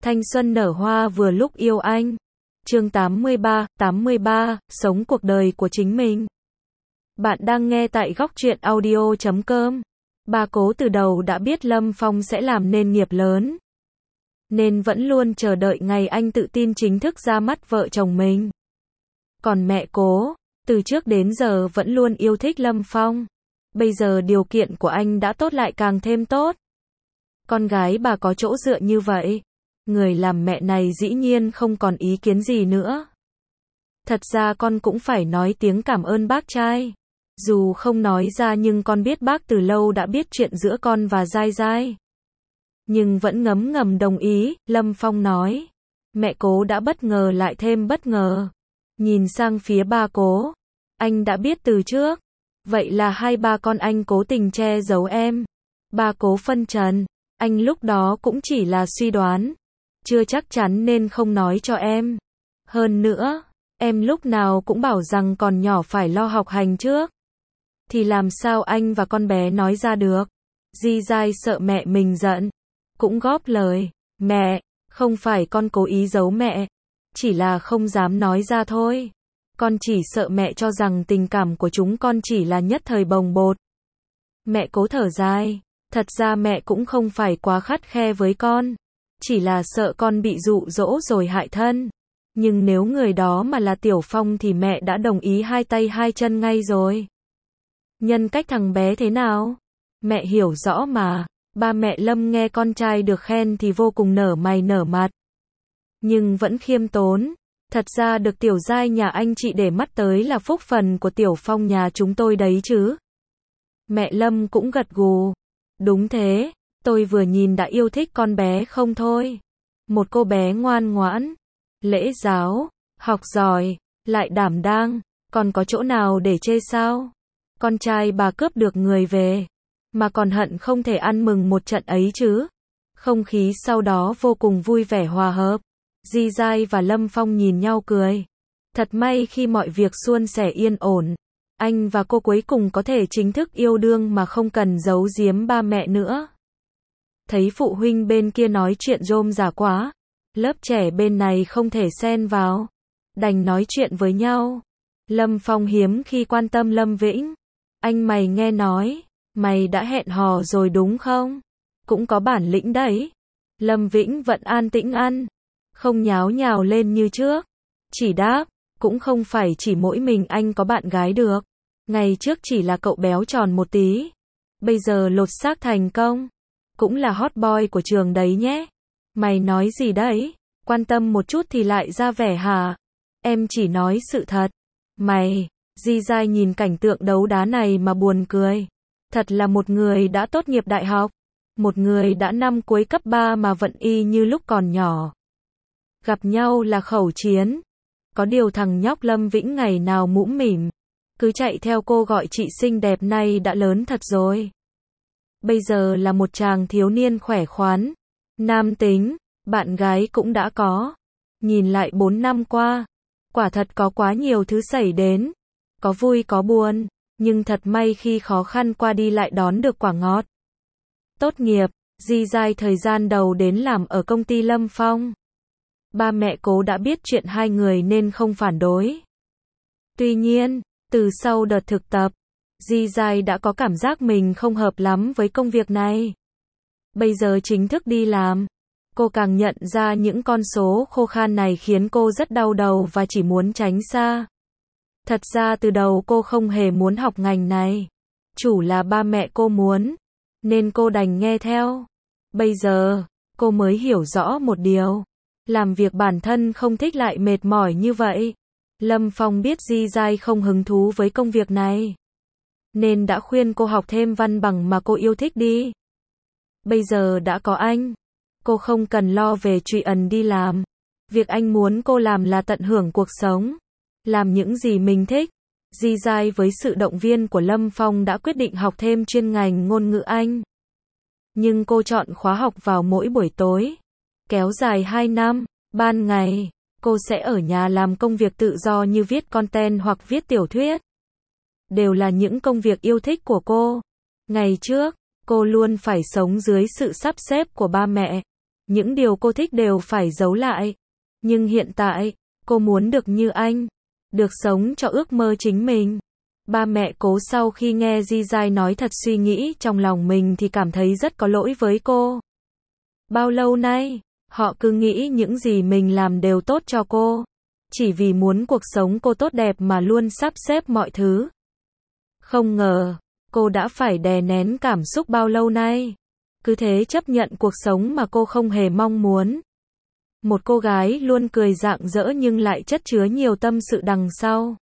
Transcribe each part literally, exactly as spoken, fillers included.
Thanh xuân nở hoa vừa lúc yêu anh. Chương tám mươi ba, tám mươi ba, sống cuộc đời của chính mình. Bạn đang nghe tại góc truyện audio chấm com. Bà Cố từ đầu đã biết Lâm Phong sẽ làm nên nghiệp lớn, nên vẫn luôn chờ đợi ngày anh tự tin chính thức ra mắt vợ chồng mình. Còn mẹ Cố, từ trước đến giờ vẫn luôn yêu thích Lâm Phong. Bây giờ điều kiện của anh đã tốt lại càng thêm tốt. Con gái bà có chỗ dựa như vậy, người làm mẹ này dĩ nhiên không còn ý kiến gì nữa. Thật ra con cũng phải nói tiếng cảm ơn bác trai. Dù không nói ra nhưng con biết bác từ lâu đã biết chuyện giữa con và Giai Giai. Nhưng vẫn ngấm ngầm đồng ý, Lâm Phong nói. Mẹ Cố đã bất ngờ lại thêm bất ngờ. Nhìn sang phía ba Cố. Anh đã biết từ trước. Vậy là hai ba con anh cố tình che giấu em. Ba Cố phân trần. Anh lúc đó cũng chỉ là suy đoán. Chưa chắc chắn nên không nói cho em. Hơn nữa, em lúc nào cũng bảo rằng còn nhỏ phải lo học hành trước. Thì làm sao anh và con bé nói ra được? Di Giai sợ mẹ mình giận. Cũng góp lời. Mẹ, không phải con cố ý giấu mẹ. Chỉ là không dám nói ra thôi. Con chỉ sợ mẹ cho rằng tình cảm của chúng con chỉ là nhất thời bồng bột. Mẹ Cố thở dài. Thật ra mẹ cũng không phải quá khắt khe với con. Chỉ là sợ con bị dụ dỗ rồi hại thân. Nhưng nếu người đó mà là Tiểu Phong thì mẹ đã đồng ý hai tay hai chân ngay rồi. Nhân cách thằng bé thế nào? Mẹ hiểu rõ mà. Ba mẹ Lâm nghe con trai được khen thì vô cùng nở mày nở mặt. Nhưng vẫn khiêm tốn. Thật ra được Tiểu Giai nhà anh chị để mắt tới là phúc phần của Tiểu Phong nhà chúng tôi đấy chứ. Mẹ Lâm cũng gật gù. Đúng thế, tôi vừa nhìn đã yêu thích con bé không thôi. Một cô bé ngoan ngoãn, lễ giáo, học giỏi, lại đảm đang, còn có chỗ nào để chê sao? Con trai bà cướp được người về, mà còn hận không thể ăn mừng một trận ấy chứ. Không khí sau đó vô cùng vui vẻ hòa hợp. Di Giai và Lâm Phong nhìn nhau cười. Thật may khi mọi việc suôn sẻ yên ổn. Anh và cô cuối cùng có thể chính thức yêu đương mà không cần giấu giếm ba mẹ nữa. Thấy phụ huynh bên kia nói chuyện rôm rả quá. Lớp trẻ bên này không thể xen vào. Đành nói chuyện với nhau. Lâm Phong hiếm khi quan tâm Lâm Vĩnh. Anh mày nghe nói. Mày đã hẹn hò rồi đúng không? Cũng có bản lĩnh đấy. Lâm Vĩnh vẫn an tĩnh ăn. Không nháo nhào lên như trước. Chỉ đáp. Cũng không phải chỉ mỗi mình anh có bạn gái được. Ngày trước chỉ là cậu béo tròn một tí. Bây giờ lột xác thành công. Cũng là hot boy của trường đấy nhé. Mày nói gì đấy? Quan tâm một chút thì lại ra vẻ hả? Em chỉ nói sự thật. Mày, Di Giai nhìn cảnh tượng đấu đá này mà buồn cười. Thật là một người đã tốt nghiệp đại học. Một người đã năm cuối cấp ba mà vẫn y như lúc còn nhỏ. Gặp nhau là khẩu chiến. Có điều thằng nhóc Lâm Vĩnh ngày nào mũm mỉm. Cứ chạy theo cô gọi chị xinh đẹp này đã lớn thật rồi. Bây giờ là một chàng thiếu niên khỏe khoắn. Nam tính, bạn gái cũng đã có. Nhìn lại bốn năm qua. Quả thật có quá nhiều thứ xảy đến. Có vui có buồn. Nhưng thật may khi khó khăn qua đi lại đón được quả ngọt. Tốt nghiệp, Di Giai thời gian đầu đến làm ở công ty Lâm Phong. Ba mẹ Cố đã biết chuyện hai người nên không phản đối. Tuy nhiên, từ sau đợt thực tập, Di Giai đã có cảm giác mình không hợp lắm với công việc này. Bây giờ chính thức đi làm, cô càng nhận ra những con số khô khan này khiến cô rất đau đầu và chỉ muốn tránh xa. Thật ra từ đầu cô không hề muốn học ngành này. Chủ là ba mẹ cô muốn, nên cô đành nghe theo. Bây giờ, cô mới hiểu rõ một điều. Làm việc bản thân không thích lại mệt mỏi như vậy. Lâm Phong biết Di Giai không hứng thú với công việc này, nên đã khuyên cô học thêm văn bằng mà cô yêu thích đi. Bây giờ đã có anh, cô không cần lo về chuyện đi làm. Việc anh muốn cô làm là tận hưởng cuộc sống, làm những gì mình thích. Di Giai với sự động viên của Lâm Phong đã quyết định học thêm chuyên ngành ngôn ngữ Anh. Nhưng cô chọn khóa học vào mỗi buổi tối. Kéo dài hai năm, ban ngày, cô sẽ ở nhà làm công việc tự do như viết content hoặc viết tiểu thuyết. Đều là những công việc yêu thích của cô. Ngày trước, cô luôn phải sống dưới sự sắp xếp của ba mẹ. Những điều cô thích đều phải giấu lại. Nhưng hiện tại, cô muốn được như anh. Được sống cho ước mơ chính mình. Ba mẹ Cố sau khi nghe Di Giai nói thật suy nghĩ trong lòng mình thì cảm thấy rất có lỗi với cô. Bao lâu nay, họ cứ nghĩ những gì mình làm đều tốt cho cô. Chỉ vì muốn cuộc sống cô tốt đẹp mà luôn sắp xếp mọi thứ. Không ngờ, cô đã phải đè nén cảm xúc bao lâu nay. Cứ thế chấp nhận cuộc sống mà cô không hề mong muốn. Một cô gái luôn cười rạng rỡ nhưng lại chất chứa nhiều tâm sự đằng sau.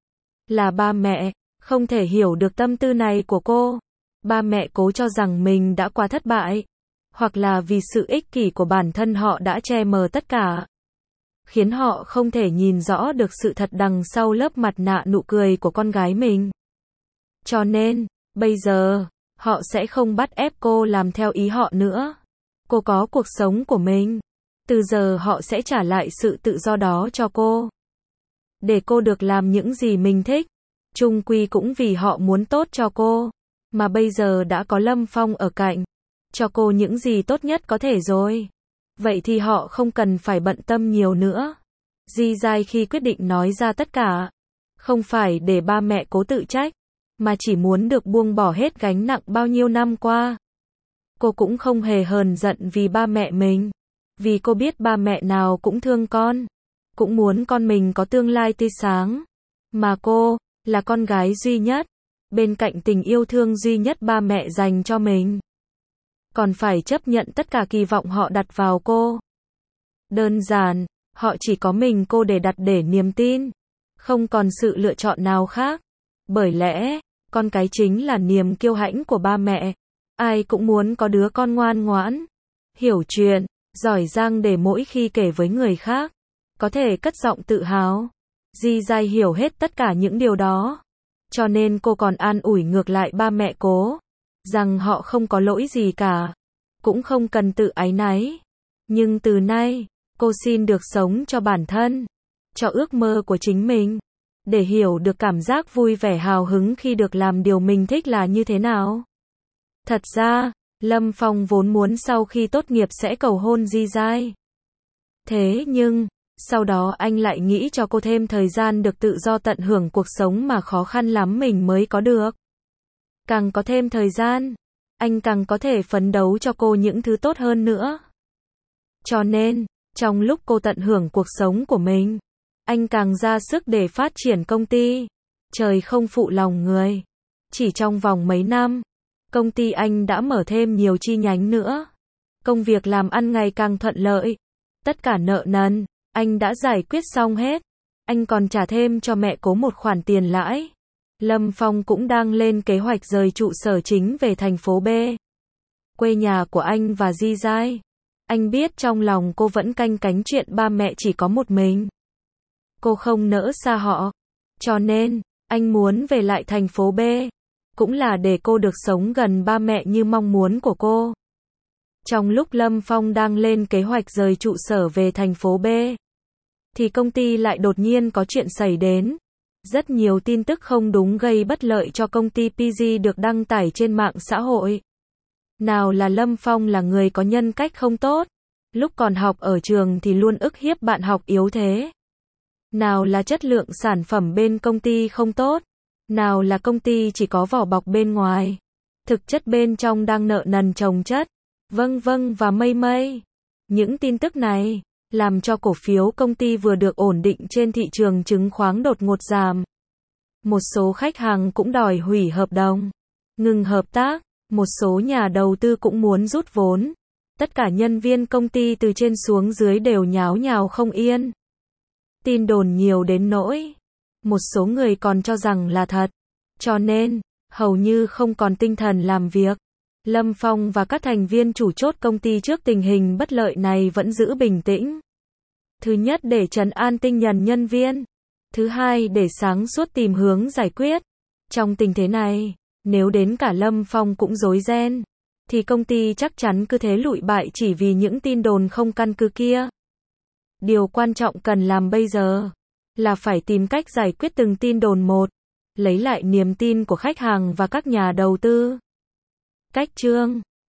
Là ba mẹ, không thể hiểu được tâm tư này của cô. Ba mẹ Cố cho rằng mình đã quá thất bại. Hoặc là vì sự ích kỷ của bản thân họ đã che mờ tất cả. Khiến họ không thể nhìn rõ được sự thật đằng sau lớp mặt nạ nụ cười của con gái mình. Cho nên, bây giờ, họ sẽ không bắt ép cô làm theo ý họ nữa. Cô có cuộc sống của mình. Từ giờ họ sẽ trả lại sự tự do đó cho cô. Để cô được làm những gì mình thích. Chung quy cũng vì họ muốn tốt cho cô. Mà bây giờ đã có Lâm Phong ở cạnh. Cho cô những gì tốt nhất có thể rồi. Vậy thì họ không cần phải bận tâm nhiều nữa. Di Giai khi quyết định nói ra tất cả. Không phải để ba mẹ Cố tự trách. Mà chỉ muốn được buông bỏ hết gánh nặng bao nhiêu năm qua. Cô cũng không hề hờn giận vì ba mẹ mình. Vì cô biết ba mẹ nào cũng thương con. Cũng muốn con mình có tương lai tươi sáng. Mà cô, là con gái duy nhất. Bên cạnh tình yêu thương duy nhất ba mẹ dành cho mình. Còn phải chấp nhận tất cả kỳ vọng họ đặt vào cô. Đơn giản, họ chỉ có mình cô để đặt để niềm tin. Không còn sự lựa chọn nào khác. Bởi lẽ, con cái chính là niềm kiêu hãnh của ba mẹ. Ai cũng muốn có đứa con ngoan ngoãn, hiểu chuyện, giỏi giang để mỗi khi kể với người khác, có thể cất giọng tự hào. Di Giai hiểu hết tất cả những điều đó. Cho nên cô còn an ủi ngược lại ba mẹ Cố. Rằng họ không có lỗi gì cả. Cũng không cần tự áy náy. Nhưng từ nay, cô xin được sống cho bản thân. Cho ước mơ của chính mình. Để hiểu được cảm giác vui vẻ hào hứng khi được làm điều mình thích là như thế nào. Thật ra, Lâm Phong vốn muốn sau khi tốt nghiệp sẽ cầu hôn Di Giai. Thế nhưng, sau đó anh lại nghĩ cho cô thêm thời gian được tự do tận hưởng cuộc sống mà khó khăn lắm mình mới có được. Càng có thêm thời gian, anh càng có thể phấn đấu cho cô những thứ tốt hơn nữa. Cho nên, trong lúc cô tận hưởng cuộc sống của mình, anh càng ra sức để phát triển công ty. Trời không phụ lòng người. Chỉ trong vòng mấy năm, công ty anh đã mở thêm nhiều chi nhánh nữa. Công việc làm ăn ngày càng thuận lợi. Tất cả nợ nần, anh đã giải quyết xong hết. Anh còn trả thêm cho mẹ Cố một khoản tiền lãi. Lâm Phong cũng đang lên kế hoạch rời trụ sở chính về thành phố B. Quê nhà của anh và Di Giai. Anh biết trong lòng cô vẫn canh cánh chuyện ba mẹ chỉ có một mình. Cô không nỡ xa họ. Cho nên, anh muốn về lại thành phố B. Cũng là để cô được sống gần ba mẹ như mong muốn của cô. Trong lúc Lâm Phong đang lên kế hoạch rời trụ sở về thành phố B, thì công ty lại đột nhiên có chuyện xảy đến. Rất nhiều tin tức không đúng gây bất lợi cho công ty pê giê được đăng tải trên mạng xã hội. Nào là Lâm Phong là người có nhân cách không tốt. Lúc còn học ở trường thì luôn ức hiếp bạn học yếu thế. Nào là chất lượng sản phẩm bên công ty không tốt. Nào là công ty chỉ có vỏ bọc bên ngoài. Thực chất bên trong đang nợ nần chồng chất. Vâng vâng và mây mây. Những tin tức này làm cho cổ phiếu công ty vừa được ổn định trên thị trường chứng khoán đột ngột giảm. Một số khách hàng cũng đòi hủy hợp đồng, ngừng hợp tác. Một số nhà đầu tư cũng muốn rút vốn. Tất cả nhân viên công ty từ trên xuống dưới đều nháo nhào không yên. Tin đồn nhiều đến nỗi một số người còn cho rằng là thật. Cho nên, hầu như không còn tinh thần làm việc. Lâm Phong và các thành viên chủ chốt công ty trước tình hình bất lợi này vẫn giữ bình tĩnh. Thứ nhất để trấn an tinh thần nhân viên. Thứ hai để sáng suốt tìm hướng giải quyết. Trong tình thế này, nếu đến cả Lâm Phong cũng rối ren, thì công ty chắc chắn cứ thế lụi bại chỉ vì những tin đồn không căn cứ kia. Điều quan trọng cần làm bây giờ là phải tìm cách giải quyết từng tin đồn một, lấy lại niềm tin của khách hàng và các nhà đầu tư. Cách chương